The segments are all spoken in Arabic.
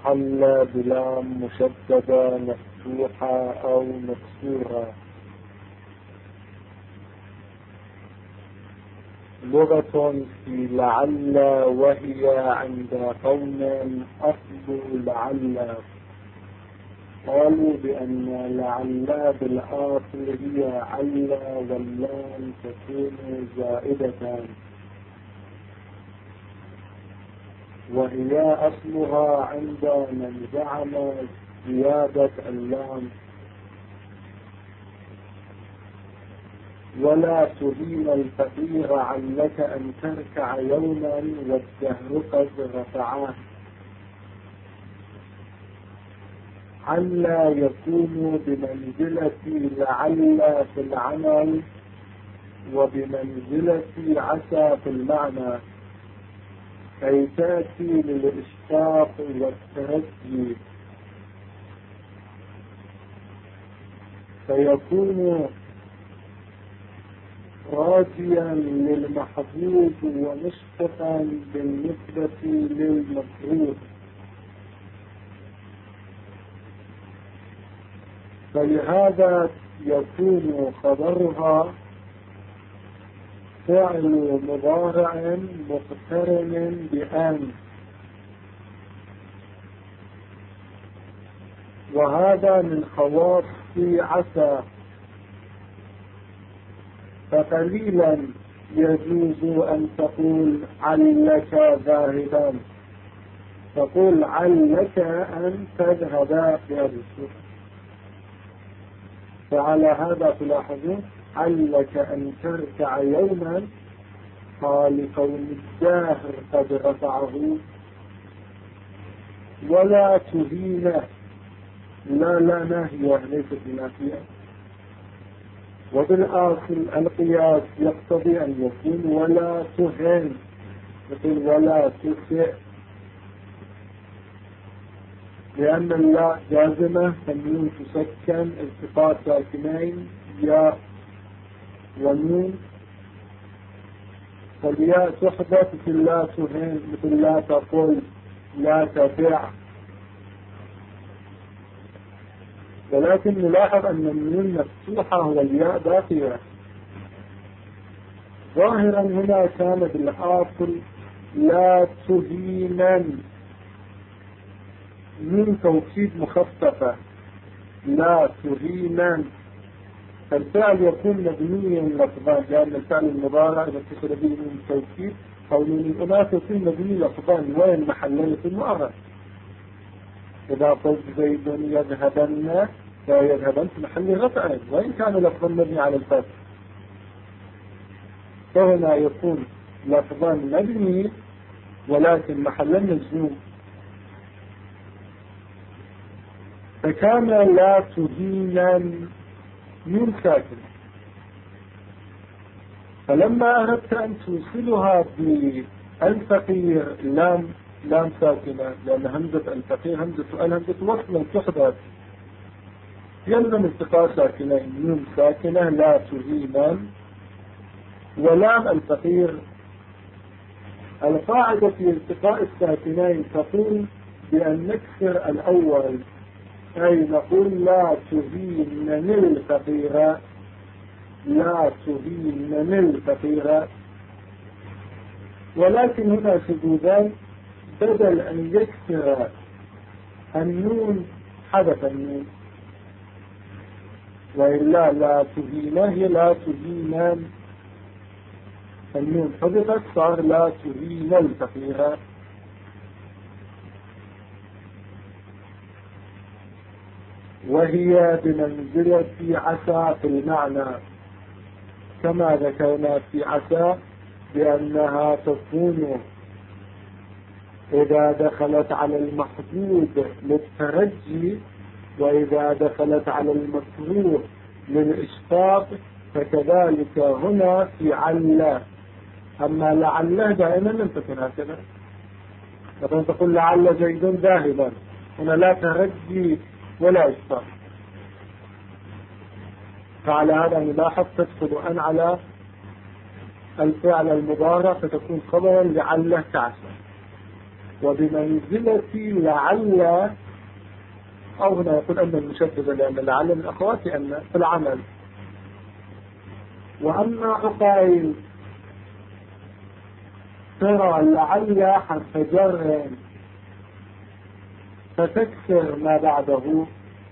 هل بلام مشددة مفتوحة أو مكسورة. لغة في لعل، وهي عند قوم أصل لعل قالوا بأن لعل بالآخر هي عل واللام تكون زائدة، وهي أصلها عند من زعم زيادة اللام. ولا تهين الفقير علك أن تركع يوما والدهر قد رفعاه. عل يكون بمنزلة لعل في العمل وبمنزلة عسى في المعنى، كي تأتي للإشفاق والترجي، فيكون راجيا للمحبوب ومشفقا بالنسبة للمكروه. فلهذا يكون خبرها فعل مضارع مقترن بأن، وهذا من خواص عسى. فقليلا يجوز أن تقول علك ذاهبا، تقول علك أن تذهب بهذه الصورة. فعلى هذا تلاحظون علك أن تركع يوما قال كون الداهر قد رفعه. ولا تهينه، لا ناهية ليست بنافية. وبالآخر القياس يقتضي أن يكون ولا تهن، يقول ولا تسع، لأن اللاء جازمة فالنون تسكن التقاء ساكنين ياء ونون، فالياء تحدث مثل لا تهن، مثل لا تقل، لا تبع. ولكن نلاحظ أن النون مفتوحة والياء باقية. ظاهرا هنا كان بالآخر لا تهينن، من توكيد مخففة لا تهينن، فالفعل يكون مبنيا لفظان، لأن الفعل المضارع إذا اتصل به من توكيد أو من الأناث يكون مبني لفظان وين محلين في المؤرخ. إذا قلت زيد يذهبن لا يذهبن في محل رفع وإن كان لفظا مبني على الفتح، فهنا يكون لفظا مبني ولكن محلا مجزوم. فكان لا تهينا من ساكن، فلما أردت أن توصلها بالفقير لام ساكنة، لأن همزة الفقير همزة وصل تحدث، يلزم التقاء ساكنين، نون ساكنة لا تهينا ولام الفقير. القاعدة في التقاء الساكنين تقول بأن نكسر الأول، أي نقول لا تهينن الفقير، لا تهينن الفقير. ولكن هنا شذوذان، بدل أن يكسر النون حدث النون، وإلا لا تهينه هي لا تهينن، النون حدثت صار لا تهين الفقير. وهي بمنزلة عسى في المعنى، كما ذكرنا في عسى بأنها تكون إذا دخلت على المحدود للترجي، وإذا دخلت على المكروه للإشفاق، فكذلك هنا في عل. أما لعله دائما لم تكن هكذا، مثلا تقول لعل زيد ذاهبا، هنا لا ترجي ولا إشفاق. فعلى هذا نلاحظ تدخل أن على الفعل المضارع فتكون خبرا لعله كعسى. وبمنزلة لعل، أو هنا يقول أن المشددة لأن لعل من أخوات أن في العمل. وأما عقيل ترى لعل حرف جر فتكسر ما بعده،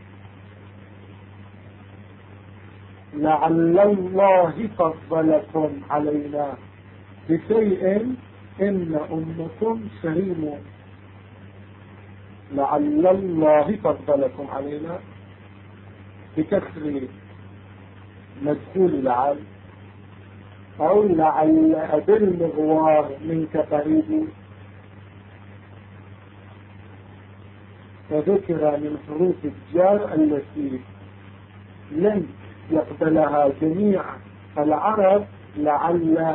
لعل الله فضلكم علينا بشيء إن أمكم سليم. لعل الله فضلكم علينا بكسر مدخول لعل، أو لعل بالمغوار منك قريب. وذكر من حروف الجار التي لن يقبلها جميع العرب لعل.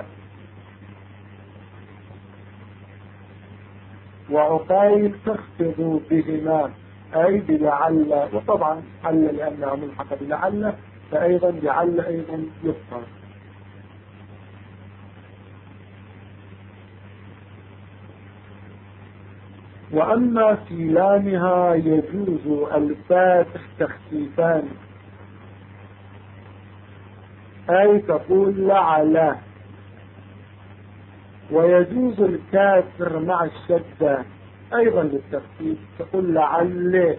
وعقيل تخفض بهما أي بلعل، وطبعا حل لأنها ملحقة بلعل فأيضا لعل أيضا يفطر. وأما في لامها يجوز الفاتح تخفيفان، أي تقول لعل، ويجوز الكاسر مع الشدة أيضا للتخفيف تقول لعل.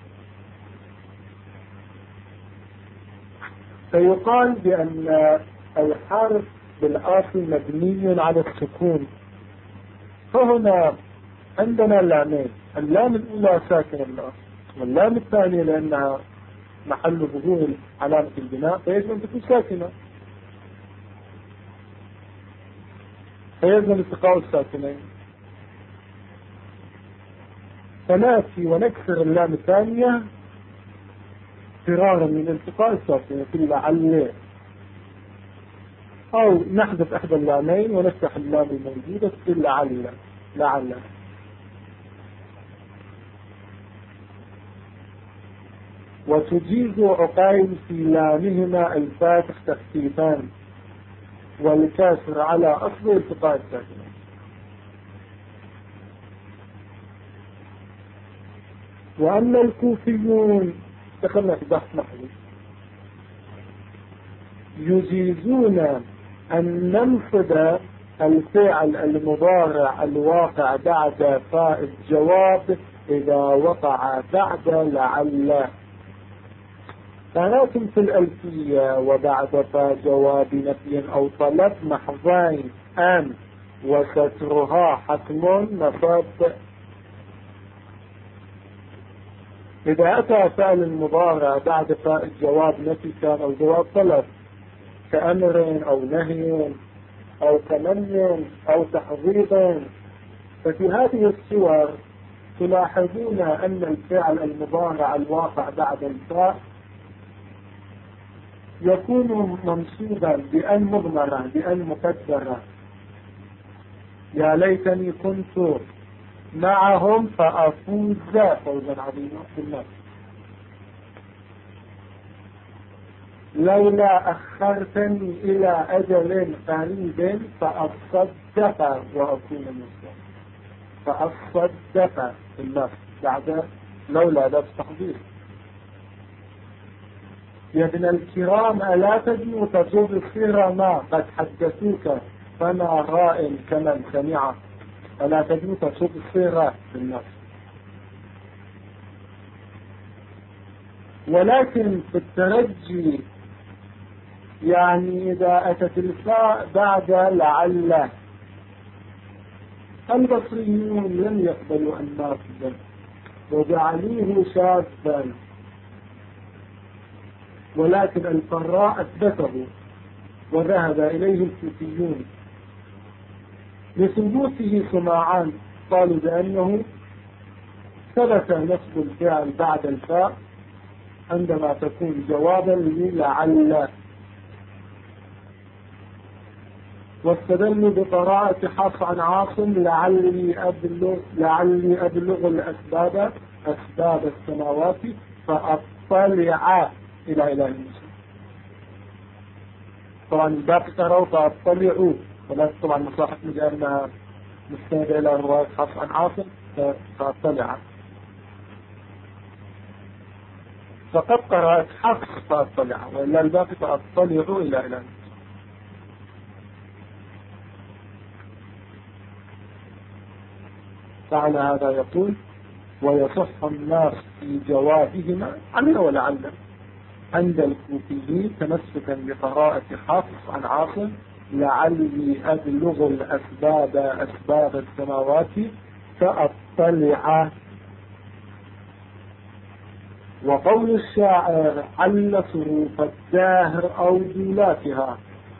فيقال بأن الحرف بالآخر مبني على السكون. فهنا عندنا لامين، اللام الأولى ساكن الأصل، واللام الثانية لأنها محل ظهور علامة البناء فيجب أن تكون ساكنة، فيلزم التقاء الساكنين. فنأتي ونكسر اللام الثانية فرارا من التقاء الساكنين في لعل، أو نحذف إحدى اللامين ونفتح اللام الموجودة في لعل. لعل. وتجيز عقيل في لامهما الفاتح تخفيفان والكاسر على أصل التقاء الساكنين. وأما الكوفيون دخلنا في بحث نحوي يجيزون أن ننصب الفعل المضارع الواقع بعد فاء الجواب إذا وقع بعد لعل. فلكن في الألفية وبعد فاء جواب نفي أو طلب محضين أن وسترها حتم نصب. إذا أتى فعل المضارع بعد فاء الجواب نفي كان أو جواب طلب كأمر أو نهي أو تمني أو تحضيض، ففي هذه الصور تلاحظون أن الفعل المضارع الواقع بعد الفاء يكون منصوبا بأن مضمرة بأن مقدرة. يا ليتني كنت معهم فأفوز فوزا عظيما في الناس، لولا أخرتني إلى أجل قريب فأصدق وأكون مسلما. فأصدق في الناس بعد لولا ذات تحضير. يا ابن الكرام ألا تدنو تجوب الخير قد حدثوك فما راء كمن سمع. ألا تدنو تجوب الخير في الناس. ولكن في الترجي يعني إذا أتت الفاء بعد لعل البصريون لم يقبلوا الناصب وجعلوه شاذا، ولكن الفراء أثبته وذهب إليه الكوفيون لثبوته سماعان، قالوا بأنه ثبت نصب الفعل بعد الفاء عندما تكون جوابا للعل. واستدلوا بقراءة حفص عن عاصم لعلي أبلغ الأسباب أسباب السماوات فأطلع إلى إله موسى. طبعا الباقي قرأوا فأطلعوا، ولكن طبعا مصاحف مجالنا مستند إلى رواية حفص عن عاصم فاطلع. فقد قرأت حفص فاطلع، وإلا الباقي فاطلعوا إلى إله. فعلى هذا يقول ويصح الناس في جوابهما عمل ولعل عند الكوفيين تمسكا بقراءة حفص عن عاصم لعلي أبلغ الأسباب أسباب السماوات فأطلع. وقول الشاعر عل صروف الداهر أو دولاتها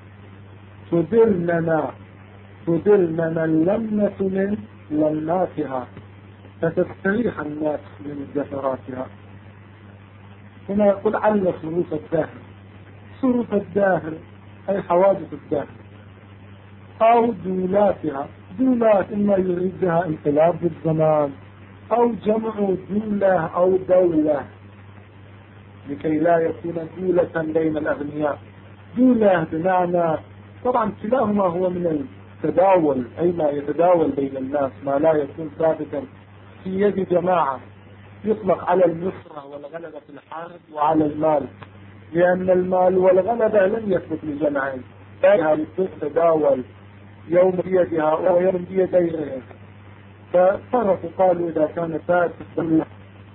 تدلنا اللمة من لماتها فتستريح الناس من زفراتها. هنا يقول عل صروف الداهر، صروف الداهر أي حوادث الداهر، أو دولاتها، دولات إما يريد بها انقلاب الزمان أو جمع دولة أو دولة لكي لا يكون دولة بين الأغنياء. دولة بمعنى طبعا كلاهما هو من التداول، أي ما يتداول بين الناس، ما لا يكون ثابتا في يد جماعة، يطلق على النصرة والغلبة في الحرب وعلى المال، لأن المال والغلبة لم يثبت لجمعين، فهي تتداول يوم بيدها ويوم بيد غيرها. ففرقوا قالوا إذا كان ثابت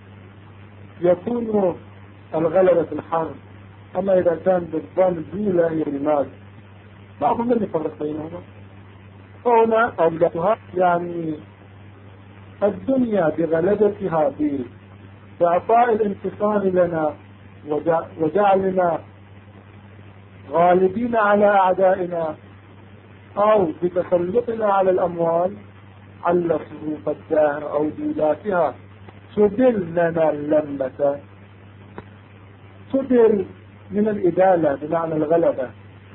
يكون الغلبة في الحرب، أما إذا كان بالظن دولة هي المال. بعضهم لم يفرق بينهما. هنا أولادها يعني الدنيا بغلبتها بإعطاء الانتصار لنا وجعلنا غالبين على أعدائنا أو بتسلطنا على الأموال على صروف الدهر أو دولاتها تدلنا اللمة. تدل من الإدالة بمعنى الغلبة،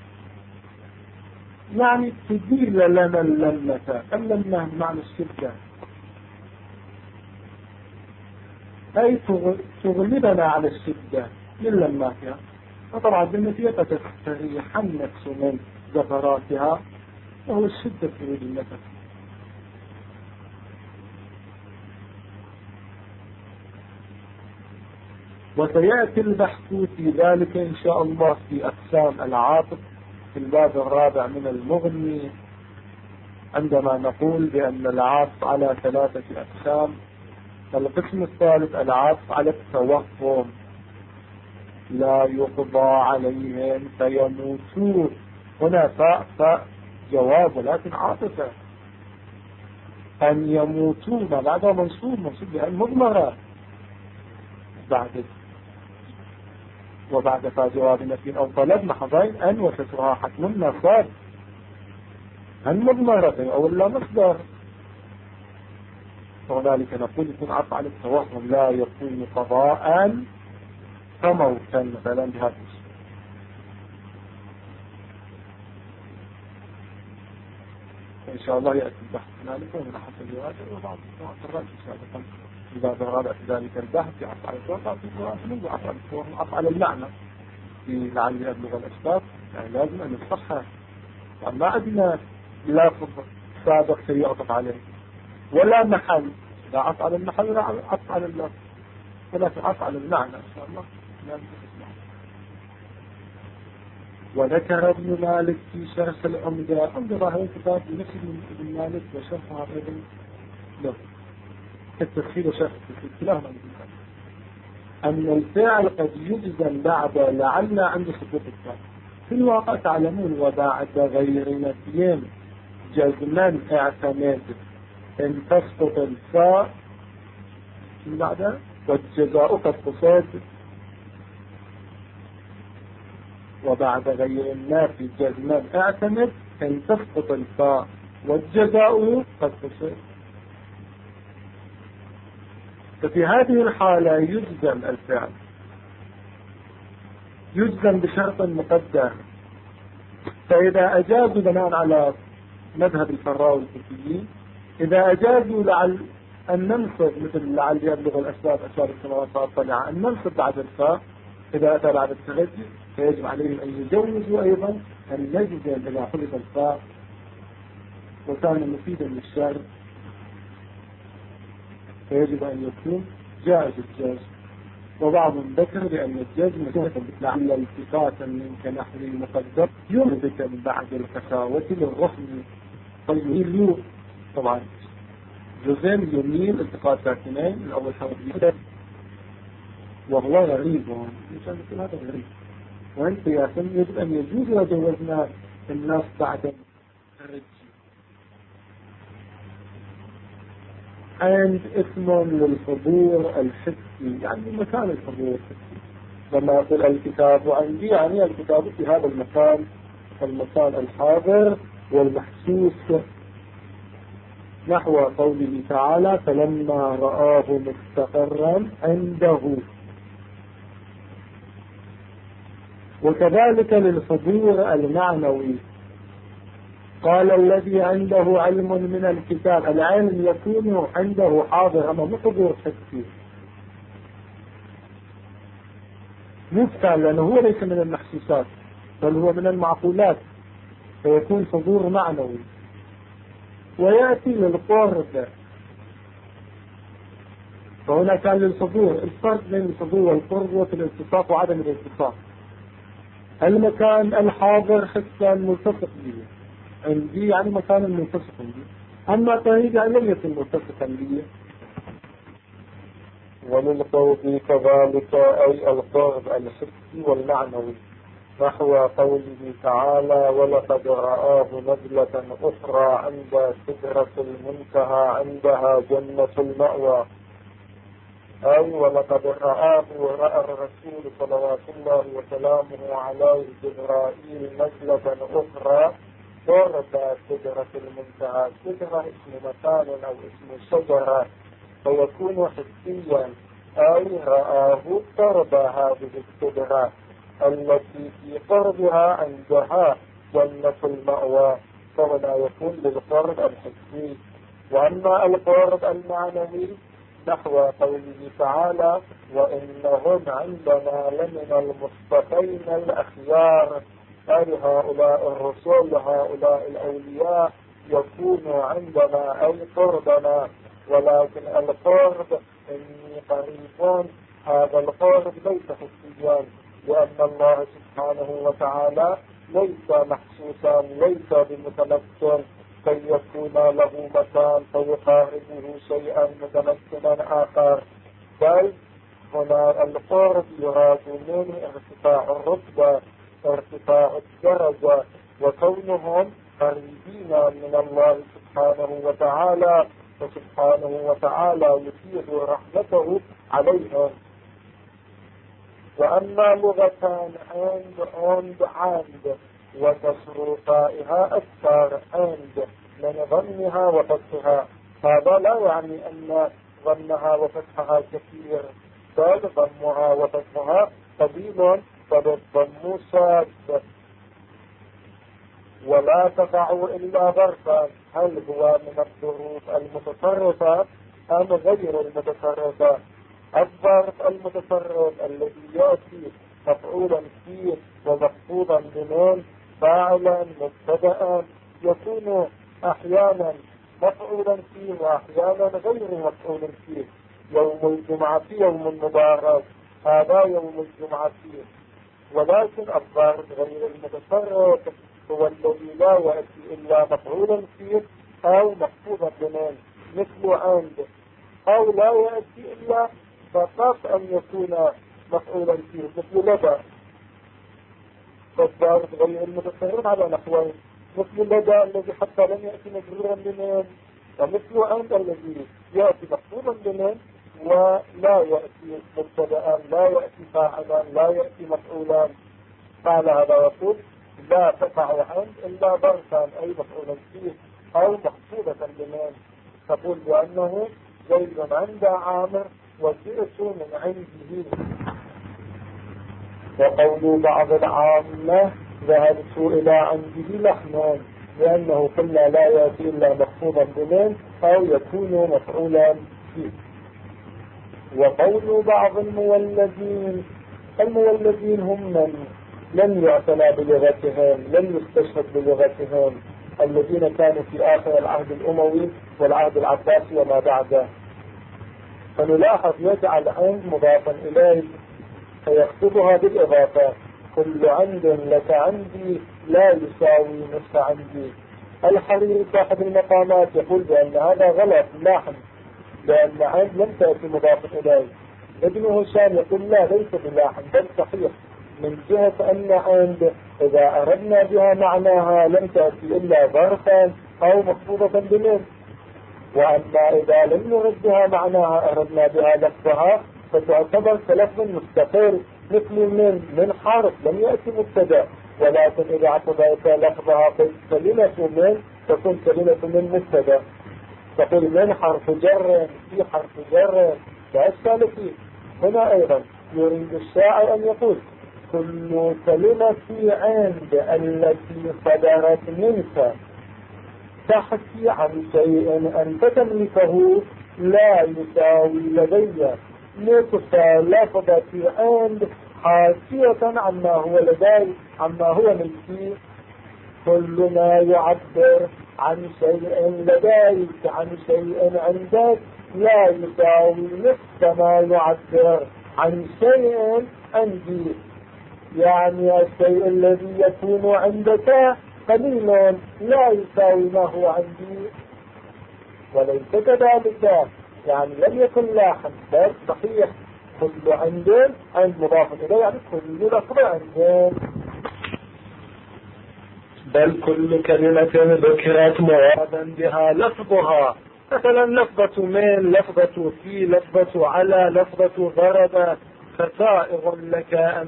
يعني تديل لنا اللمة. اللمة بمعنى الشدة، أي تغلبنا على الشدة من لماتها. وطبعا بالنتيجة تستريح النفس من زفراتها، وهو الشدة في النفس. وسيأتي البحث في ذلك إن شاء الله في أقسام العاطف في الباب الرابع من المغني، عندما نقول بأن العاطف على 3 أقسام. القسم الثالث العاطف على التوهم، لا يقضى عليهم فيموتون. هنا فاء جواب ولكن عاطفة، أن يموتون بعد منصوب بأن مضمرة بعد وبعد فاء جواب نفي أو طلب محضين أن وسترها حتم النصاب أن مضمرة أو لا مصدر. وذلك نقول يكون عطف على التوهم، لا يكون قضاء كموتا مثلا بهذا الشيء. إن شاء الله يأتي البحث هنالك ومن حسب الواجب وبعض الرأي سابقا في الباب الرابع في ذلك البحث يعطف على التوهم منذ عطف على التوهم عطف على اللعنة في لعل أبلغ الأسباب، يعني لازم أن الصحة ما عندنا لافظ سابق سيعطف عليه ولا محل، لا عطف على المحل ولا عطف على اللفظ، ولكن عطف على المعنى إن شاء الله لازم تسمع. وذكر ابن مالك في شرح العمدة، عمدة ظاهر كتاب بنفس ابن مالك وشرحها أيضا له التفصيل وشرح التفصيل كلاهما أن الفعل قد يجزم بعد لعل عند سقوط الفعل. في الواقع تعلمون وبعد غير نفي جزما اعتمد ان تسقط الفاء من بعدها والجزاء قد قصد، وبعد غير النافي جزما اعتمد ان تسقط الفاء والجزاء قد قصد. ففي هذه الحالة يجزم الفعل، يجزم بشرط مقدر. فإذا أجازوا بناء على مذهب الفراء والكوفيين، إذا أجازوا لعل أن ننصب مثل لعل يبلغ الأسباب أسباب السماوات فأطلع أن ننصب بعد الفاء إذا أتى بعد التغذي، فيجب عليهم أن يجوزوا أيضا أن نجزم إذا حدث الفاء وكان مفيدا للشارع فيجب أن يكون جائز الجزم. وبعض ذكر بأن الجزم لعل التفاتا منك نحو المقدر يربك بعد القساوة للرحم طيب. طبعا جزم يميل التقاط ساكنين الأول حرف وهو غريب مشان مثل هذا غريب. وانت يا سن يجب أن يجوز وجوزنا الناس بعد الرجل. عند اسم للحضور الحسي يعني مكان الحضور الحسي لما يقول الكتاب عندي يعني الكتاب في هذا المكان المكان الحاضر والمحسوس نحو قوله تعالى فلما رآه مستقرا عنده. وكذلك للحضور المعنوي قال الذي عنده علم من الكتاب العلم يكون عنده حاضر أما حضور حسي مفتعل لأنه هو ليس من المحسوسات بل هو من المعقولات فيكون حضور معنوي. ويأتي للقرب فهنا كان للحضور الفرق بين الحضور والقرب وفي الالتصاق وعدم الالتصاق. المكان الحاضر حسا ملتصق به عندي يعني مكان ملتصق به أما طريق يعني لم يكن ملتصقا به. وللقرب كذلك أي القرب الحسي والمعنوي نحو قوله تعالى ولقد رآه نزلة أخرى عند سدرة المنتهى عندها جنة المأوى أي ولقد رآه ورأى الرسول صلوات الله وسلامه عليه جبرائيل نزلة أخرى قرب سدرة المنتهى. سدرة اسم مكان أو اسم شجرة فيكون حسيا أي رآه قرب هذه السدرة التي في قربها عندها جنة المأوى فهنا يكون للقرب الحسي. وأما القرب المعنوي نحو قوله تعالى وإنهم عندنا لمن المصطفين الأخيار أي هؤلاء الرسل هؤلاء الأولياء يكونوا عندنا أي قربنا. ولكن القرب إني قريب هذا القرب ليس حسيا لأن الله سبحانه وتعالى ليس محسوسا ليس بمتمكن كي يكون له مكان فيقاربه شيئا متمكنا آخر بل هنا القرب يراد منه ارتفاع الرتبة ارتفاع الدرجة وكونهم قريبين من الله سبحانه وتعالى فسبحانه وتعالى يفيض رحمته عليهم. وأما لغتان عند وتصرفائها أكثر عند من ضمها وفتحها هذا لا يعني أن ضمها وفتحها كثير بل ضمها وفتحها قليل فالضم شاذ ولا تقع إلا ظرفا هل هو من الظروف المتصرفة أم غير المتصرفة. الظرف المتصرف الذي يأتي مفعولا فيه ومخفوضا بنون فاعلا مبتدأ يكون أحيانا مفعولا فيه وأحيانا غير مفعول فيه. يوم الجمعة يوم مبارك هذا يوم الجمعة فيه. ولكن الظرف غير المتصرف هو الذي لا يأتي إلا مفعولا فيه أو مخفوضا بنون مثل عند أو لا يأتي إلا فقط أن يكون مفعولا فيه مثل لدى. فالظرف غير المتصرف على نحوين مثل لدى الذي حتى لم يأتي مجرورا بنون ومثل عند الذي يأتي مخفوضا بنون ولا يأتي مبتدأ لا يأتي فاعلا لا يأتي مفعولا. قال هذا يقول لا تقع عند إلا ظرفا أي مفعولا فيه أو مخفوضة بنون تقول بأنه زيد عند عامر وجئت من عنده. وقول بعض العامة ذهبت إلى عنده لحما لأنه قلنا لا يأتي إلا مخفوضا بنون أو يكون مفعولا فيه. وقول بعض المولدين هم من لم يعتنى بلغتهم لم يستشهد بلغتهم الذين كانوا في آخر العهد الأموي والعهد العباسي وما بعده فنلاحظ يجعل عند مضافا إليه فيكتبها بالإضافة. كل عند لك عندي لا يساوي نصف عندي. الحريري صاحب المقامات يقول بأن هذا غلط لاحظ، لأن عند لم تأتي مضافا إليه. ابن هشام يقول لا ليس بلاحظ بل صحيح، من جهة أن عند إذا أردنا بها معناها لم تأتي إلا ظرفا أو مخفوضة بمن، وأما إذا لم نرد بها معناها أردنا بها لفظها فتعتبر كلفظ مستقل مثل من حرف لم يأتي مبتدأ، ولكن إذا اعتبرت لفظها كلمة من تكون كلمة من مبتدأ. تقول من حرف جر في حرف جر لا إشكال فيه. هنا أيضا يريد الشاعر أن يقول كل كلمة عند التي صدرت منك تحكي عن شيء أنت تملكه لا يساوي لدي نصف لفظة عند حاشية عما هو لدي عما هو ملكي. كل ما يعبر عن شيء لديك عن شيء عندك لا يساوي نصف ما يعبر عن شيء عندي، يعني الشيء الذي يكون عندك قليل لا يساوي ما هو عندي. وليس كذلك، يعني لم يكن لاحظ بل صحيح كل عند مضاف إليه، يعني كل لفظ عند، بل كل كلمة ذكرت مرادا بها لفظها. مثلا لفظة من، لفظة في، لفظة على، لفظة ضرب. فسائغ لك أن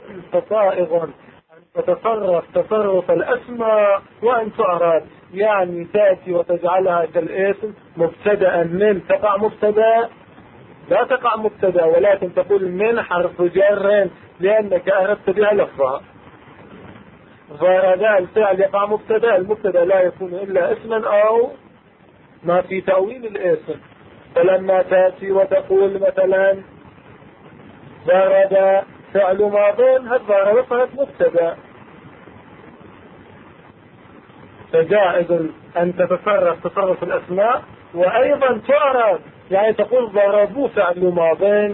تتصرف تصرف الأسماء وأن تعرض، يعني تأتي وتجعلها كالاسم مبتدأ من، تقع مبتدأ لا تقع مبتدأ، ولكن تقول من حرف جر لأنك أردت بها لفظها. فهذا الفعل يقع مبتدأ، المبتدأ لا يكون إلا اسما أو ما في تأويل الاسم. فلما تأتي وتقول مثلا ضرب فعل ماضٍ، هالضرب فهد مبتدأ، فجائز أن تتصرف تصرف الأسماء وأيضا تعرض، يعني تقول ضربوا فعل ماضٍ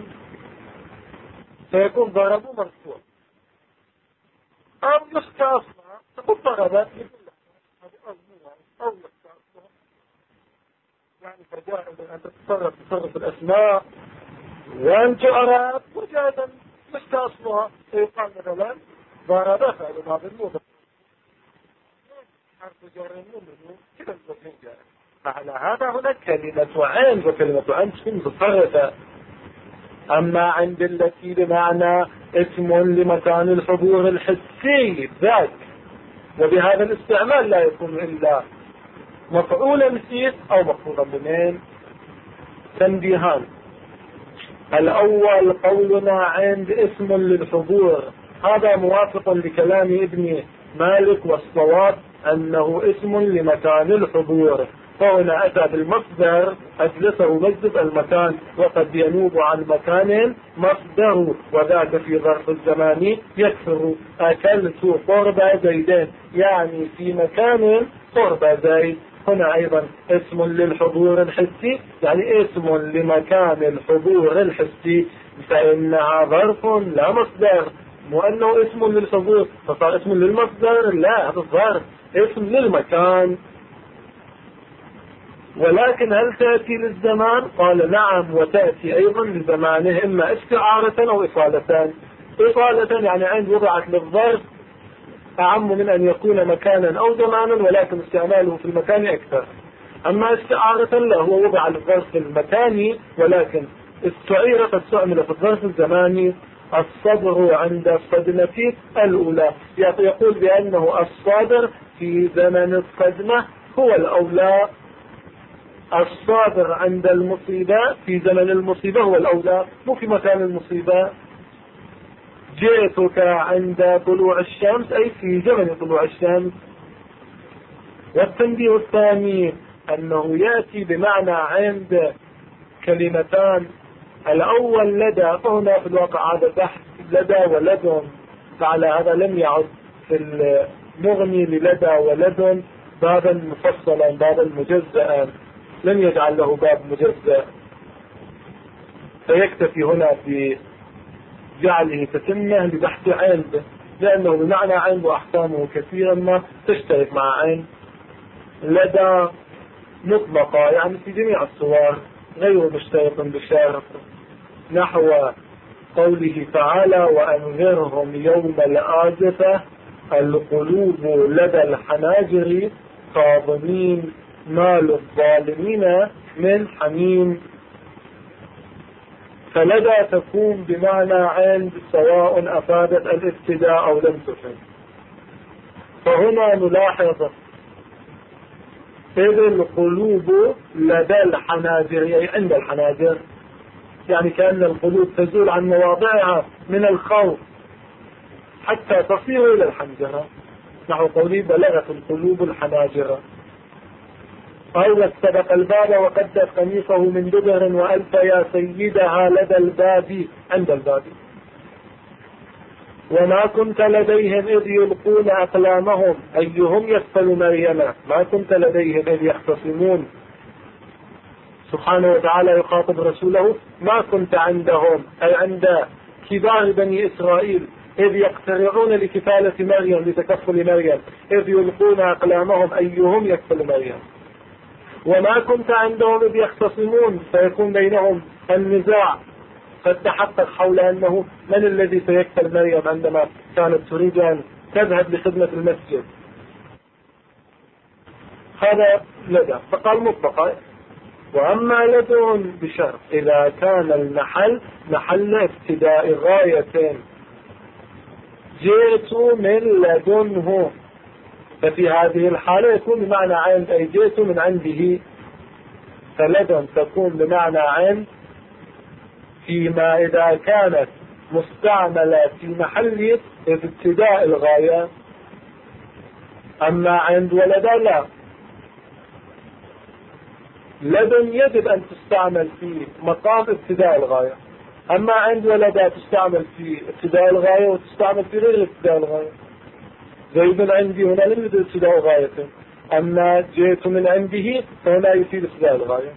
فيكون ضربوا مرفوع، أو يخشى أصلا تقول ضربت أو يخشى أصلا، يعني فجائز أن تتصرف تصرف الأسماء وأن تعرض، وجائز أن يخشى أصلها فيقال مثلا ضرب فعل ماضٍ مضارع حرف جر منه كذا الوجهين جاء. فعلى هذا هناك كلمة عند وكلمة عند متصرفة. أما عند التي بمعنى اسم لمكان الحضور الحسي ذاك، وبهذا الاستعمال لا يكون إلا مفعولا فيه أو مفعولا بمن. تنبيهان: الأول قولنا عند اسم للحضور، هذا موافق لكلام ابن مالك، والصواب أنه اسم لمكان الحضور، فهنا أتى بالمصدر أجلسه مجلس المكان، وقد ينوب عن مكان مصدر، وذاك في ظرف الزمان يكثر. أكلت قرب زيدين، يعني في مكان قرب زيد. هنا أيضا اسم للحضور الحسي، يعني اسم لمكان الحضور الحسي، فإنها ظرف لا مصدر، مو أنه اسم للحضور فصار اسم للمصدر، لا، هذا الظرف اسم للمكان. ولكن هل تأتي للزمان؟ قال نعم، وتأتي أيضا لزمانه، إما استعارة أو إصالة. إصالة يعني عند وضعت للظرف أعم من أن يكون مكانا أو زمانا، ولكن استعماله في المكان أكثر. أما استعارة لا، هو وضع للظرف المكاني ولكن استعير فاستعمل في الظرف الزماني. الصدر عند الصدمة الأولى، يقول بأنه الصادر في زمن الصدمة هو الأولى، الصادر عند المصيبة في زمن المصيبة هو الأولى، مو في مكان المصيبة. جئتك عند طلوع الشمس أي في زمن طلوع الشمس. والتنبيه الثاني أنه يأتي بمعنى عند كلمتان، الأول لدى، فهنا في الواقع هذا بحث لدى ولدن، فعلى هذا لم يعد في المغني للدى ولدن بابا مفصلا بابا مجزأ، لم يجعل له باب مجزأ. فيكتفي هنا بجعله تتمة لبحث عند، لأنه بمعنى عند وأحكامه كثيرا ما تشترك مع عند لدى مطلقة، يعني في جميع الصور غير مشترك بشرط، نحو قوله تعالى وأنذرهم يوم الآزفة القلوب لدى الحناجر كاظمين ما للظالمين من حميم. فلدى تكون بمعنى عند سواء أفادت الابتداء أو لم تفد. فهنا نلاحظ إذ القلوب لدى الحناجر أي عند الحناجر، يعني كأن القلوب تزول عن مواضعها من الخوف حتى تصير إلى الحنجرة، نحو قوله بلغت القلوب الحناجر. أو استبق الباب وقدت قميصه من دبر وألف يا سيدها لدى الباب عند الباب. وما كنت لديهم إذ يلقون أقلامهم أيهم يكفل مريم، ما كنت لديهم إذ يختصمون. سبحانه وتعالى يخاطب رسوله ما كنت عندهم، أي عند كبار بني إسرائيل إذ يقترعون لكفالة مريم لتكفل مريم، إذ يلقون أقلامهم أيهم يكفل مريم. وما كنت عندهم إذ يختصمون، فيكون بينهم النزاع قد تحقق حول أنه من الذي سيكفل مريم عندما كانت تريد أن تذهب لخدمة المسجد. هذا لدى، فقال مطلقا. وأما لدى بشرط إذا كان المحل محل ابتداء غاية جئت من لدنه، ففي هذه الحالة يكون بمعنى عند أي جئت من عنده، فلدن تكون بمعنى عند فيما إذا كانت مستعملة في محل ابتداء الغاية. أما عند ولدى لا، لدن يجب أن تستعمل في مقام ابتداء الغاية، أما عند ولدى تستعمل في ابتداء الغاية وتستعمل في غير ابتداء الغاية. زيد عندي هنا لم يفيد ابتداء غايته، أما جئت من عنده فهنا يفيد ابتداء الغاية.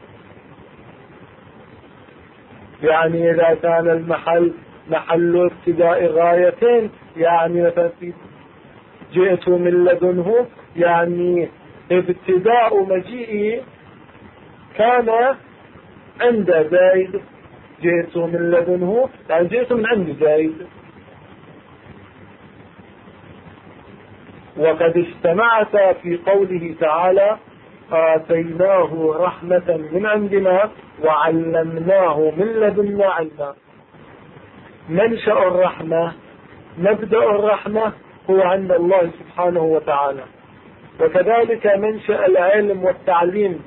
يعني إذا كان المحل محل ابتداء غايتين، يعني مثلا جئت من لدنه، يعني ابتداء مجيئي كان عند زيد، جئت من لدنه يعني جئت من عند زيد. وقد اجتمعت في قوله تعالى آتيناه رحمة من عندنا وعلمناه من لدنا علما. منشأ الرحمة مبدأ الرحمة هو عند الله سبحانه وتعالى، وكذلك منشأ العلم والتعليم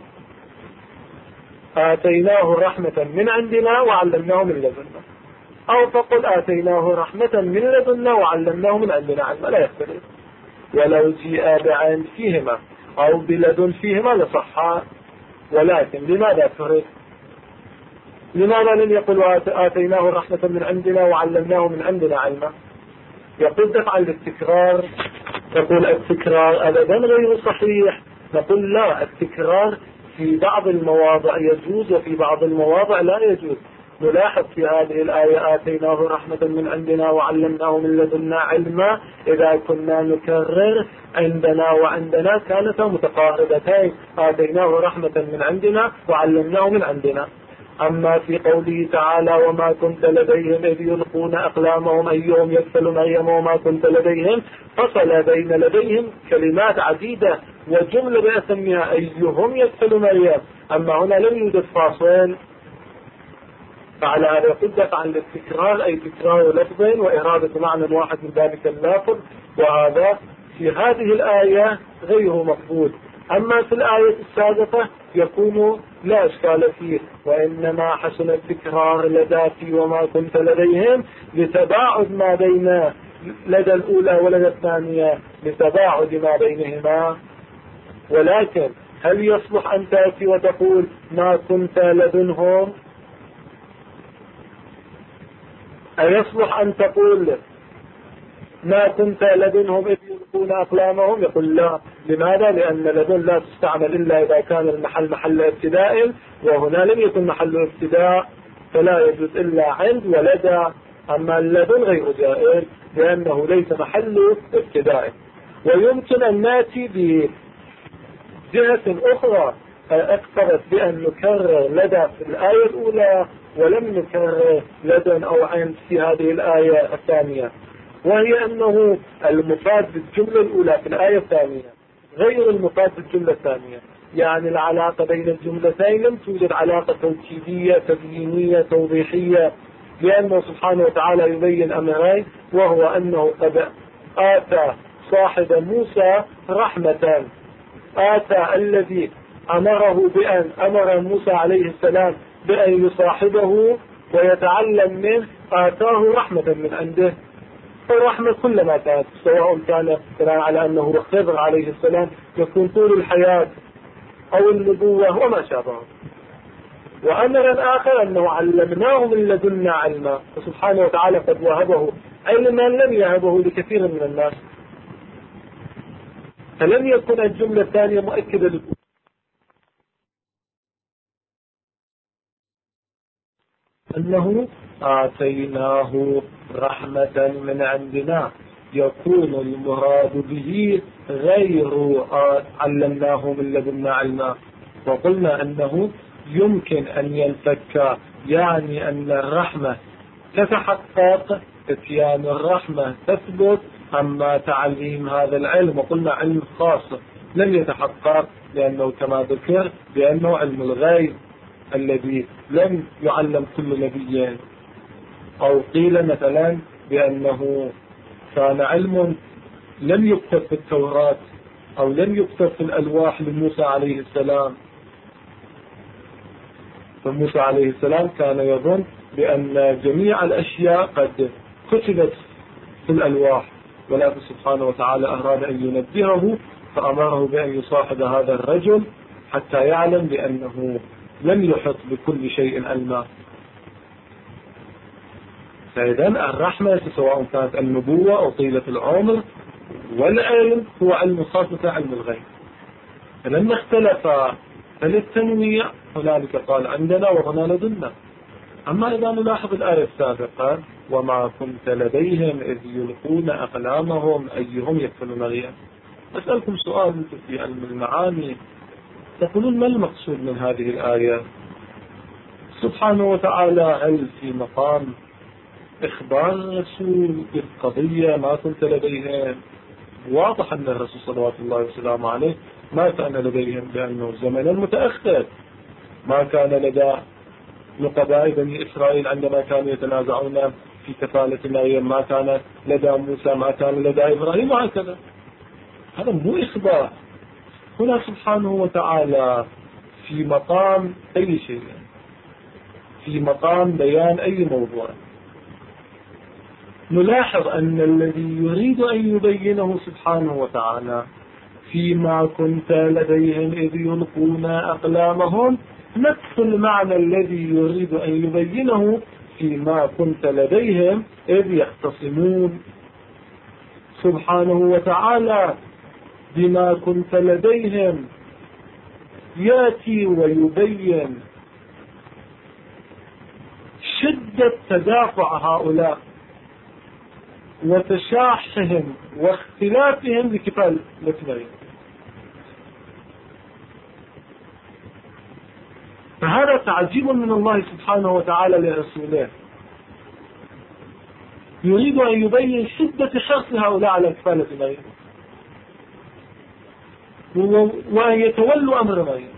آتيناه رحمة من عندنا وعلمناه من لدنا، أو فقل آتيناه رحمة من لدنا وعلمناه من عندنا علما، لا يختلف. ولو جاء بعين فيهما أو بلدن فيهما لصحا، ولكن لماذا فرق؟ لماذا لم يقل آتيناه رحمة من عندنا وعلمناه من عندنا علما؟ يقول دفعا للتكرار، يقول التكرار أبدا غير صحيح. نقول لا، التكرار في بعض المواضع يجوز وفي بعض المواضع لا يجوز. نلاحظ في هذه الآية آتيناه رحمة من عندنا وعلمناه من لدنا علما، إذا كنا نكرر عندنا وعندنا كانتا متقاربتين، آتيناه رحمة من عندنا وعلمناه من عندنا. أما في قوله تعالى وما كنت لديهم إذ يلقون أقلامهم أيهم يكفل مريم وما كنت لديهم، فصل بين لديهم كلمات عديدة وجملة بأسمها أيهم يكفل مريم، أما هنا لم يوجد فاصل. فعلى هذا يقول دفعا للتكرار أي تكرار لفظ وإرادة معنى واحد من ذلك اللافظ، وهذا في هذه الآية غير مقبول. أما في الآية السابقة يكون لا إشكال فيه، وإنما حسن التكرار لدى وما كنت لديهم لتباعد ما بين لدى الأولى ولدى الثانية، لتباعد ما بينهما. ولكن هل يصلح أن تأتي وتقول ما كنت لدنهم؟ أيصلح أن تقول ما كنت لدنهم إذ يلقون أقلامهم؟ يقول لا. لماذا؟ لأن لدن لا تستعمل إلا إذا كان المحل محل ابتداء، وهنا لم يكن محل ابتداء، فلا يجوز إلا عند ولدى، أما اللدن غير جائز لأنه ليس محل ابتداء. ويمكن أن نأتي بجهة أخرى اقترت بأن نكرر لدى في الآية الأولى ولم نكرر لدن أو عند في هذه الآية الثانية، وهي أنه المفاد بالجملة الأولى في الآية الثانية غير المفاد بالجملة الثانية. يعني العلاقة بين الجملتين لم توجد علاقة توكيدية تبيينية توضيحية، لأنه سبحانه وتعالى يبين أمرين، وهو أنه قد آتى صاحب موسى رحمة، آتى الذي أمر موسى عليه السلام بأن يصاحبه ويتعلم منه، آتاه رحمة من عنده. الرحمة كلما كانت، سواء كان على أنه خضر عليه السلام يكون طول الحياة أو النبوة وما شابه. وأمر آخر أنه علمناه من لدنا علما، وسبحانه وتعالى قد وهبه علما لم يهبه لكثير من الناس. فلم يكن الجملة الثانية مؤكدة لكم أنه آتيناه رحمة من عندنا، يكون المراد به غير علمناه من لدنا علما. وقلنا أنه يمكن أن ينفك، يعني أن الرحمة تتحقق، اتيان الرحمة تثبت، أما تعليم هذا العلم وقلنا علم خاص لم يتحقق، لأنه كما ذكر بأنه علم الغيب الذي لم يعلم كل نبي. أو قيل مثلا بأنه كان علم لم يكتب في التوراة أو لم يكتب في الألواح لموسى عليه السلام، فموسى عليه السلام كان يظن بأن جميع الأشياء قد كتبت في الألواح، ولكن سبحانه وتعالى أراد أن ينبهه فأمره بأن يصاحب هذا الرجل حتى يعلم بأنه لم يحط بكل شيء علما. فإذا الرحمة سواء كانت النبوة أو طيلة العمر والعلم هو علم خاص علم الغيب. فلما اختلف فللتنويع هنالك قال عندنا وهنا لدنا. أما إذا نلاحظ الآية السابقة وما كنت لديهم إذ يلقون أقلامهم أيهم يكفل مريم، أسألكم سؤال في علم المعاني، تقولون ما المقصود من هذه الآية؟ سبحانه وتعالى هل في مقام إخبار الرسول بالقضية ما كنت لديهم؟ واضح أن الرسول صلوات الله وسلامه عليه ما كان لديهم، لأنه زمن متأخر. ما كان لدى نقباء بني إسرائيل عندما كانوا يتنازعون في كفالة مريم، ما كان لدى موسى، ما كان لدى إبراهيم، وهكذا. هذا مو إخبار. هنا سبحانه وتعالى في مقام أي شيء، في مقام بيان أي موضوع. نلاحظ أن الذي يريد أن يبينه سبحانه وتعالى فيما كنت لديهم إذ يلقون أقلامهم نفس المعنى الذي يريد أن يبينه فيما كنت لديهم إذ يختصمون. سبحانه وتعالى بما كنت لديهم يأتي ويبين شدة تدافع هؤلاء وتشاحهم واختلافهم لكفالة مريم. فهذا تعجيب من الله سبحانه وتعالى لرسوله، يريد أن يبين شدة حرص هؤلاء على كفالة مريم وأن يتولوا أمر مريم.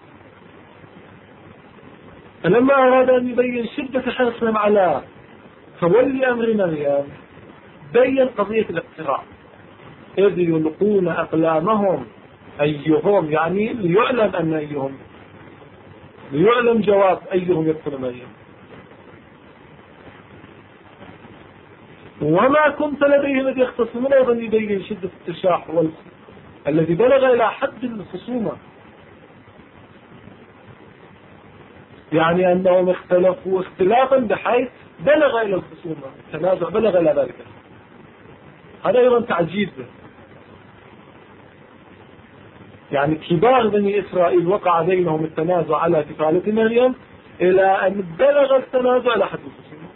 فلما أراد أن يبين شدة حرصهم على تولي أمر مريم بين قضية الاقتراع، إذ يلقون أقلامهم أيهم، يعني ليعلم أن أيهم، ليعلم جواب أيهم يدخل مريم. وما كنت لديهم إذ يختصمون، أيضا يبين شدة التشاح الذي بلغ إلى حد الخصومة، يعني أنهم اختلفوا اختلافا بحيث بلغ إلى الخصومة، التنازع بلغ إلى ذلك. هذا أيضا تعجيب. يعني كبار بني إسرائيل وقع بينهم التنازع على كفالة مريم، إلى أن بلغ التنازع لحد الخصومة.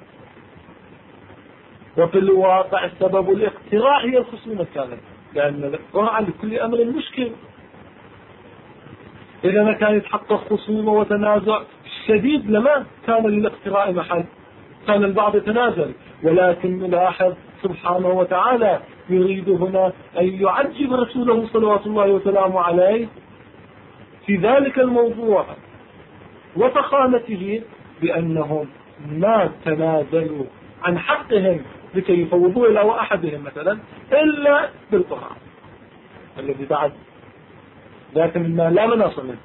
وفي الواقع سبب الاقتراع هي الخصومة كانت، لأن الاقتراع لكل أمر مشكل. إذا ما كان يتحقق خصومة وتنازع شديد لما كان للاقتراع محل، كان البعض يتنازل. ولكن نلاحظ سبحانه وتعالى يريد هنا أن يعجب رسوله صلوات الله وسلامه عليه في ذلك الموضوع وفخامته، بأنهم ما تنازلوا عن حقهم لكي يفوضوا إلى أحدهم مثلا إلا بالقرآن الذي بعد ذاك مما لا مناص منه.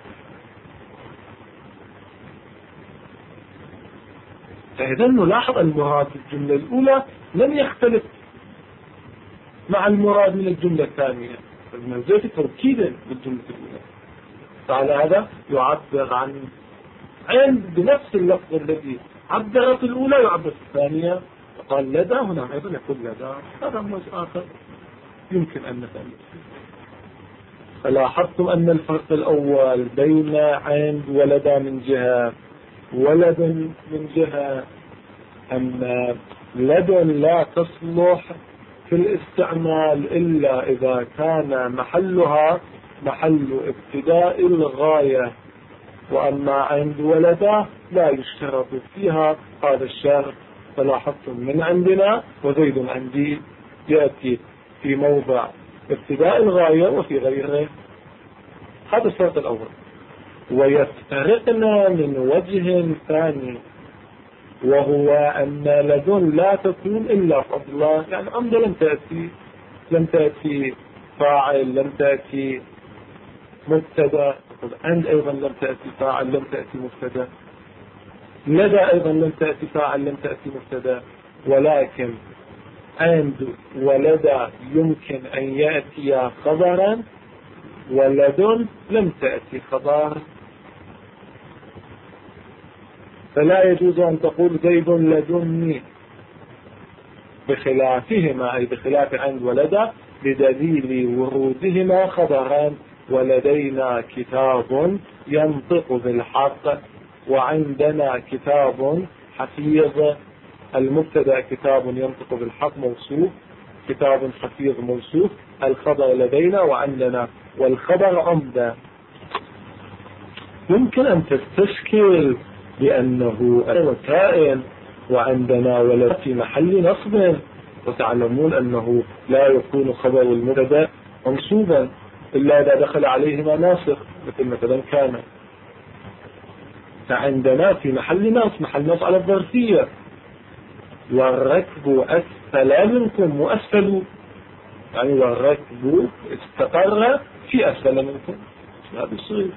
فإذا نلاحظ المراد في الجملة الأولى لم يختلف مع المراد من الجملة الثانية، فالمنزل توكيدا بالجملة الأولى. فعلى هذا يعبر عن عند بنفس اللفظ الذي عبر في الأولى يعبر في الثانية. قال لدى، هنا أيضا يقول لدى، هذا موجه آخر يمكن أن نفهم. فلاحظتم أن الفرق الأول بين عند ولدى من جهة ولد من جهة، أن لدى لا تصلح في الاستعمال إلا إذا كان محلها محل ابتداء الغاية، وأما عند ولدى لا يشترط فيها هذا الشرط. فلاحظتم من عندنا وزيد عندي يأتي في موضع ابتداء الغاية وفي غيره. هذا الشرط الأول. ويفترقنا من وجه ثاني، وهو أن لدن لا تكون إلا فضلا، يعني عمد لم تأتي فاعل، لم تأتي مبتدا، عند أيضا لم تأتي فاعل، لم تأتي مبتدا، لدى أيضا لم تأتي فاعل، لم تأتي مبتدا. ولكن عند ولدى يمكن أن يأتي خبرا، ولدن لم تأتي خبر. فلا يجوز أن تقول زيد لدني بخلافهما، أي بخلاف عند ولدى، بدليل ورودهما خبران. ولدينا كتاب ينطق بالحق، وعندنا كتاب حفيظ. المبتدا كتاب ينطق بالحق موصوف، كتاب حفيظ موصوف، الخبر لدينا وعندنا، والخبر عمدة. يمكن أن تستشكل بأنه كائن وعندنا ولد في محل نصب، وتعلمون أنه لا يكون خبر المبتدا منصوبا إلا إذا دخل عليهما ناسخ، مثلا كان. فعندنا في محل نصب، محل نصب على الظرفية. والركب أسفل منكم وأسفلوا، يعني والركب استقر في أسفل منكم، لا بالصغير.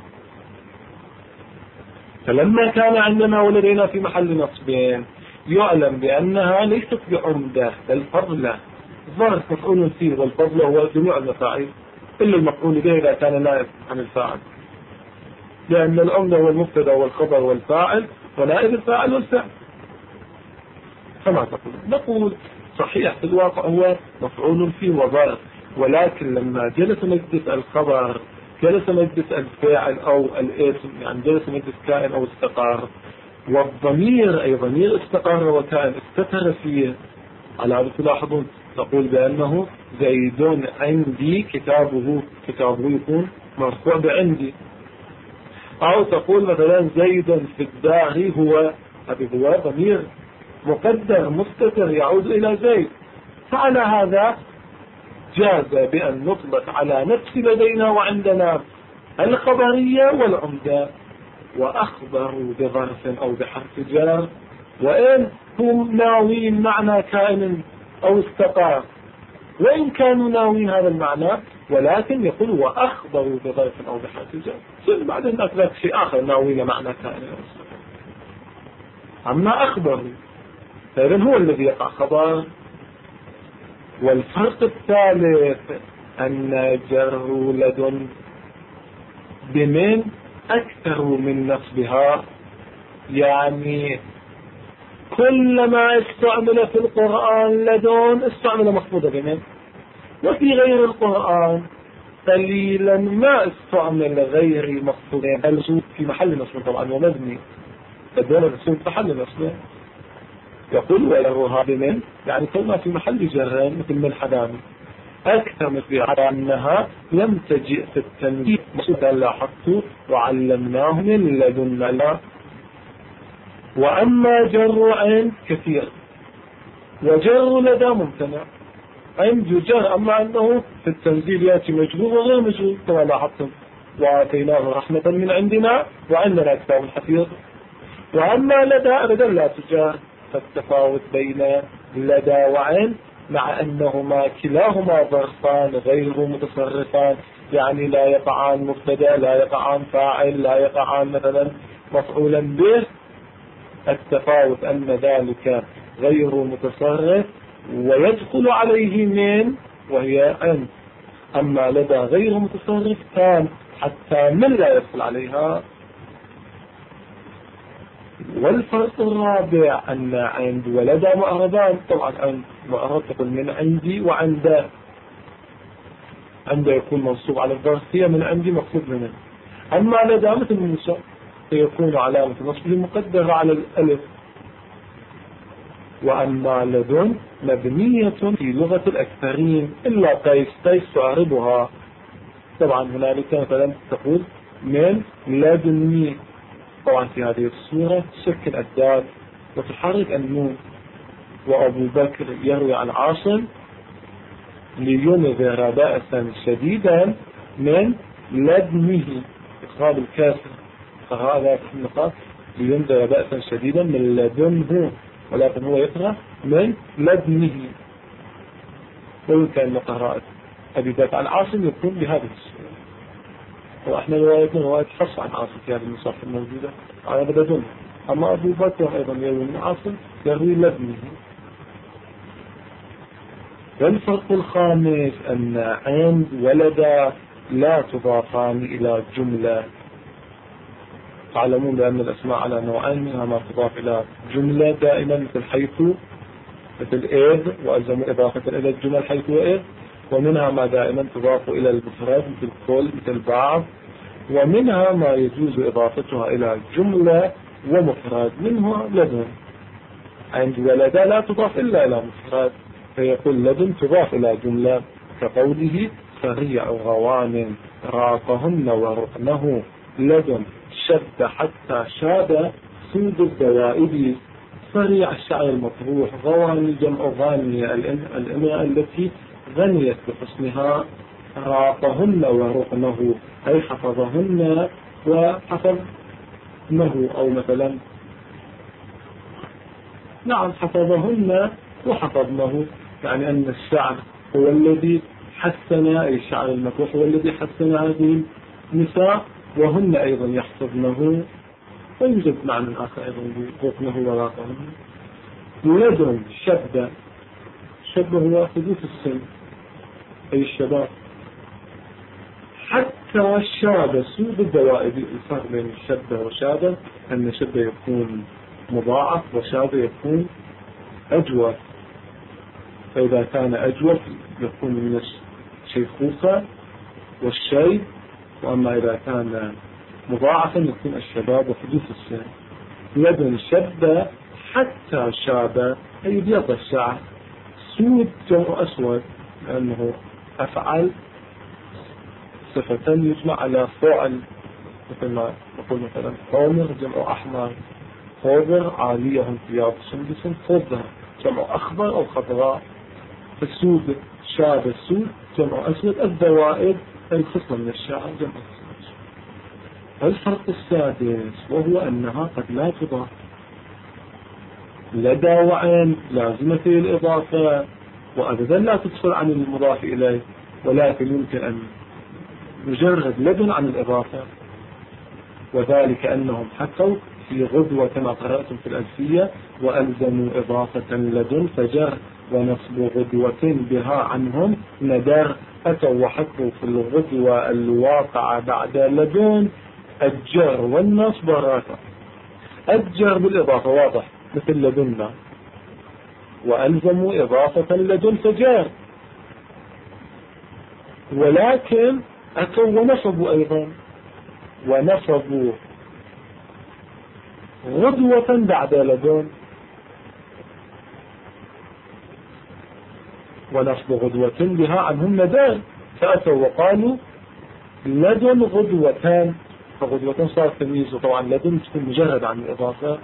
فلما كان عندنا ولدينا في محل نصبين يعلم بأنها ليست بعمدة بل فضلة، ظرف مفعول فيه، والفضل هو جميع المفاعيل إلا المفعول به إذا كان نائب عن الفاعل، لأن العمدة هو المبتدا والخبر والفاعل ونائب الفاعل والفعل. كما تقول نقول صحيح في الواقع هو مفعول فيه وظرف، ولكن لما جلس مجلس الخبر جلس مجلس الفاعل أو الاسم، يعني جلس مجلس كائن أو استقر، والضمير أي ضمير استقر وكائن استتر فيه. على هذا تلاحظون نقول بأنه زيد عندي كتابه يكون مرفوع بعندي، أو تقول مثلا زيد في الدار هو، هذا هو ضمير مقدر مستتر يعود إلى زيد. فعلى هذا جاز بأن نطلق على نفس لدينا وعندنا الخبرية والعمدة، وأخبروا بظرف أو بحرف جر، وإن هم ناوين معنى كائن أو استقار، وإن كانوا ناوين هذا المعنى، ولكن يقول وأخبروا بظرف أو بحرف جر. بعدين أطلق شيء آخر ناوين معنى كائن أو استقار، أما أخبروا فإذن هو الذي يقع خبر. والفرق الثالث أن جر لدن بمن أكثر من نصبها، يعني كلما استعمل في القرآن لدن استعمل مخفوضة بمن، وفي غير القرآن قليلا ما استعمل غير مقصودين الوصول في محل نصب طبعا ومبني بدون الوصول في محل نصب. يقول وله هذا من يعني كلمة في محل جر مثل من حدامي أكثر مثل على أنها لم تجئ في التنبيه مقصودا لاحظت وعلمناه من لدنا. وأما جر عين كثير وجر لدى ممتنع. عند جر أما أنه في التنزيل يأتي مجرور وغير مجرور كما لاحظتم وآتيناه رحمة من عندنا وعندنا كتاب حفيظ. وأما لدى أبدا لا تجار. فالتفاوت بين لدى وعين مع أنهما كلاهما ظرفان غير متصرفان يعني لا يقعان مبتدا لا يقعان فاعل لا يقعان مثلا مفعولا به. التفاوت أن ذلك غير متصرف ويدخل عليه من وهي أن. أما لدى غير متصرف كان حتى من لا يدخل عليها. والفرق الرابع أن عند ولدى مؤربان. طبعا عند مؤرب تقول من عندي وعند يكون منصوب على الظرفية من عندي مقصود منه. أما لدى مثل موسى فيكون علامة نصبه مقدرة على الألف. وأما لدن مبنية في لغة الأكثرين إلا قيس تعربها. طبعا هنالك مثلا تقول من لدني. طبعا في هذه الصورة تسكن الدال وتحرك النون. وأبو بكر يروي عن عاصم لينذر بأسا شديدا من لدنه إخراج الكاسر فهذا النقاط لينذر بأسا شديدا من لدنه ولكن هو يقرأ من لدنه. ويمكن قراءة أبي بكر عن عاصم يكون بهذه الصورة. وإحنا روايتنا رواية حص عن عاصم في هذه النصوص الموجودة على لدنه. أما أبو بكر أيضا يروي من عاصم يروي لدنه. والفرق الخامس أن عند ولد لا تضافان إلى جملة. تعلمون بأن الأسماء على نوعين منها ما تضاف إلى جملة دائما مثل حيث مثل إذ وألزم إضافة إلى الجمل حيث وإذ. ومنها ما دائما تضاف إلى المفرد مثل كل مثل بعض. ومنها ما يجوز إضافتها إلى جملة ومفرد منها لدن. عند ولد لا تضاف إلا إلى مفرد فيقول لدن تضاف إلى جملة كقوله فريع غوان راقهن ورقنه لدن شد حتى شاد سود الدوائب. فريع الشعر المطروح غواني جمع غانية الامرأة التي غنيت بحسنها. راقهن ورقنه أي حفظهن وحفظنه أو مثلا نعم حفظهن وحفظنه يعني أن الشعر هو الذي حسن أي الشعر المطروح هو الذي حسن هذه النساء وهن أيضا يحفظنه. ويوجد معنى آخر أيضا برقنه وراقهن. لدن شد هو حدوث السن أي الشباب. حتى شاد سود الدوائب. الفرق بين الشد وشاد أن الشد يكون مضاعف وشاد يكون أجود. فإذا كان أجود يكون من الشيخوخة والشيب. وأما إذا كان مضاعفا يكون الشباب وحدوث السن. لدن شد حتى شاب أي بيض الشعر. سود جمع أسود لأنه أفعل صفة يجمع على فعل مثل ما نقول مثلا خضر جمع أحمر. خضر عاليهم ثياب سندس خضر جمع أخضر أو خضراء. فالسود شاب السود جمع أسود. الدوائب الخصلة من الشعر جمع أسود. الفرق السادس وهو أنها قد لا تضاف. لدى وعين لازمة الإضافة وأبدا لا تفصل عن المضاف إليه ولكن يمكن أن يجرد لدن عن الإضافة. وذلك أنهم حكوا في غدوة كما قرأتم في الألفية وألزموا إضافة لدن فجر ونصب غدوة بها عنهم ندر. أتوا وحكوا في الغدوة الواقعة بعد لدن الجر والنصب راكع. الجر بالإضافة واضح مثل لدنا. وألزموا إضافة لدن فجر. ولكن أتوا ونصبوا أيضا، ونصبوا غدوة بعد لدن، ونصب غدوة بها عنهم ندان، فأتوا وقالوا لدن غدوتان، فغدوتان صار تمييز، وطبعا لدن تكون مجرد عن الإضافة،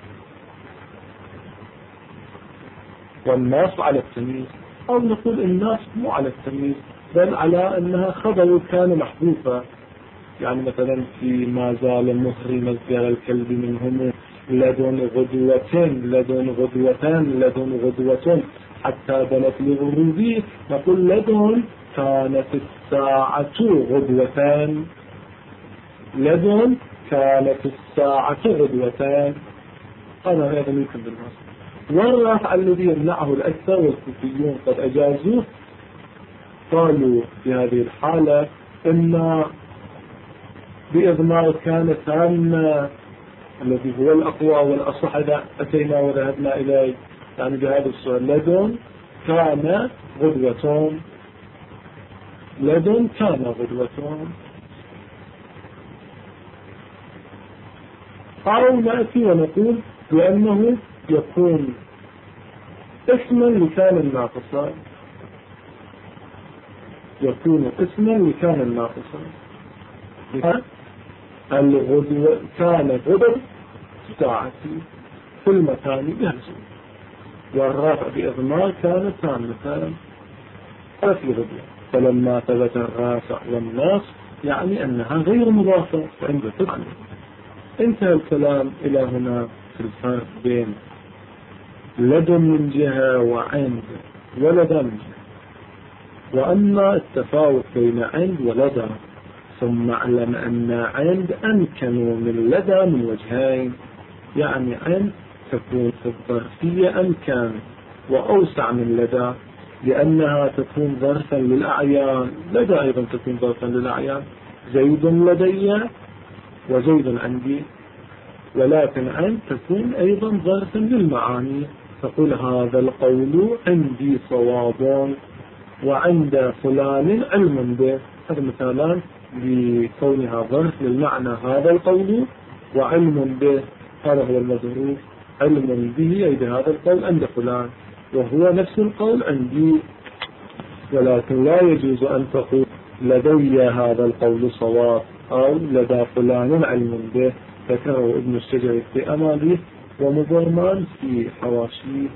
والناس على التمييز، أو نقول الناس مو على التمييز بل على أنها خبر كان محذوفة. يعني مثلا في ما زال مهري مزجر الكلب منهم لدن غدوتين، لدن غدوتان، لدن غدوة حتى بلت لغروبي، نقول لدن كانت الساعة غدوتان، لدن كانت الساعة غدوتان. هذا ممكن بالنص. والرفع الذي يمنعه الأكثر والكوفيون قد أجازوه، قالوا في هذه الحالة إن بإضمار كان تام الذي هو الأقوى والأصح إذا أتينا وذهبنا إليه، يعني بهذا السؤال لدن كان غدوة، لدن كان غدوة. أو نأتي ونقول بأنه يكون اسما لكان ناقصا، يكون اسما لكان ناقصا. الغدوة كان غدوة ساعة في المكان يهزم، والرافع بإضمار كان تامة في غدوة، فلما ثبت الرافع والناس يعني أنها غير مضافة فعند تعني. انتهى الكلام إلى هنا في الفرق بين لدن من جهة وعند ولدى من جهة. وأما التفاوت بين عند ولدى، ثم اعلم أن عند أمكن من لدى من وجهين، يعني عند تكون في الظرفية أمكن وأوسع من لدى، لأنها تكون ظرفا للأعيان، لدى أيضا تكون ظرفا للأعيان، زيد لدي وزيد عندي، ولكن عند تكون أيضا ظرفا للمعاني، تقول هذا القول عندي صواب وعند فلان علم به. هذا مثالان لكونها ظرف للمعنى، هذا القول وعلم به، هذا هو المظروف، علم به أي بهذا القول عند فلان، وهو نفس القول عندي. ولكن لا يجوز أن تقول لدي هذا القول صواب أو لدى فلان علم به، ذكره ابن الشجري في أماليه ومبرمان في حواشيه.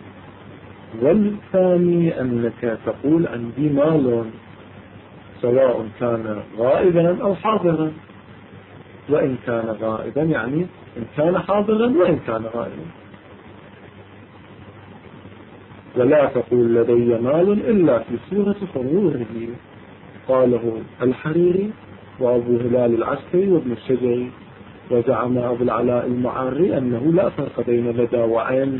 والثاني أنك تقول عندي مال سواء كان غائبا أو حاضرا، وإن كان غائبا يعني إن كان حاضرا وإن كان غائبا. ولا تقول لدي مال إلا في صورة حضوره، قاله الحريري وأبو هلال العسكري وابن الشجري. وزعم أبو العلاء المعري أنه لا فرق بين لدى وعين،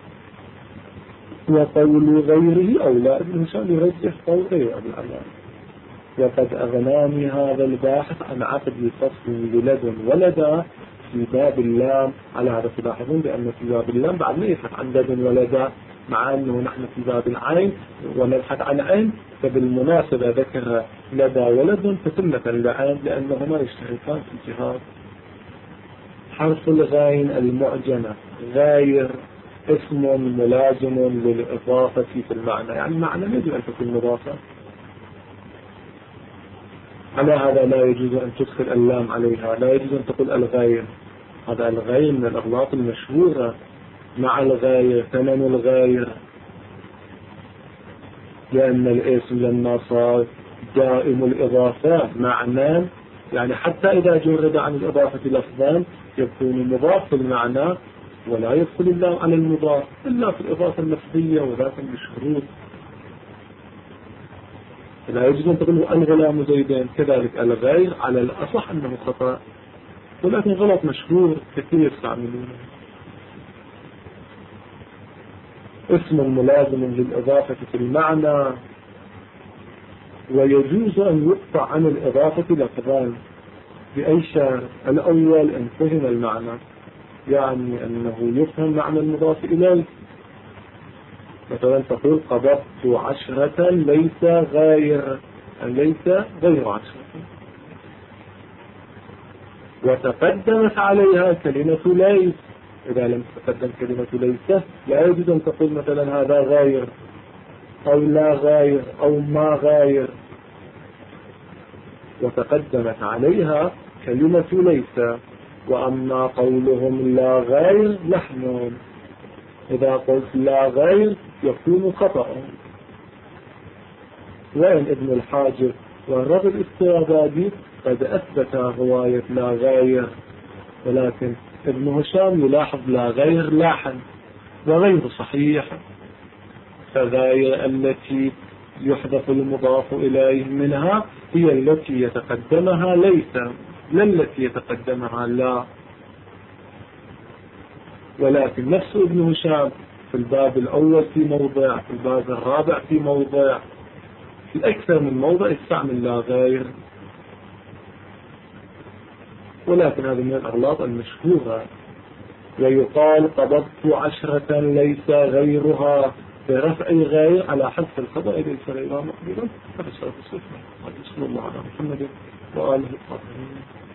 وقول غيره أولى. ابن هشام يرجح قول غير أبو العلاء. وقد أغناني هذا الباحث عن عقد فصل للد ولدى في باب اللام. على هذا تلاحظون بأن في باب اللام بعد ما يبحث عن لد ولدى، مع أنه نحن في باب العين ونبحث عن عين، فبالمناسبة ذكر لدى ولد تتمة لعين لأنهما يشتركان في الجهاد. حرف الغين المعجمة غاير اسم ملازم للإضافة في المعنى، يعني معنى يجب أن تكون مضافة. على هذا لا يجوز أن تدخل اللام عليها، لا يجوز أن تقول الغاير. هذا الغاير من الأغلاط المشهورة، مع الغاير ثمن الغاير، لأن الاسم لما صار دائم الإضافة معنى، يعني حتى إذا جرد عن الإضافة لفظان يكون مضاف المعنى، ولا يدخل اللام على المضاف إلا في الإضافة اللفظية وذاك بالشروط. لا يجوز أن تقول الغلام زيدان. كذلك الغير على الأصح أنه خطأ، ولكن غلط مشهور كثير يستعملونه. اسم ملازم للإضافة في المعنى، ويجوز أن يقطع عن الإضافة لفظان بأي شرط. الأول أن فهم المعنى، يعني أنه يفهم معنى المضاف إليه. مثلا تقول قبضت 10 ليس غير، ليس غير 10. وتقدمت عليها كلمة ليس. إذا لم تتقدم كلمة ليس لا يجوز أن تقول مثلا هذا غاير أو لا غاير أو ما غاير. وتقدمت عليها كلمة ليس. وأما قولهم لا غير لحن. إذا قلت لا غير يكون خطأ. وإن ابن الحاجب والرجل الاسترابادي قد أثبت رواية لا غير، ولكن ابن هشام يلاحظ لا غير لاحن وغير صحيح. فغاية التي يحذف المضاف إليه منها هي التي يتقدمها ليس، لا التي يتقدمها لا. ولكن نفس ابن هشام في الباب الأول في موضع، في الباب الرابع في موضع، في أكثر من موضع يستعمل لا غير. ولكن هذا من الأغلاط المشهورة. ويقال قبضت 10 ليس غيرها برفع غير على حذف الخبر ليس غيرها مقبولا. هذا الصلاة والسلام. صلى الله على محمد وآله الطاهرين.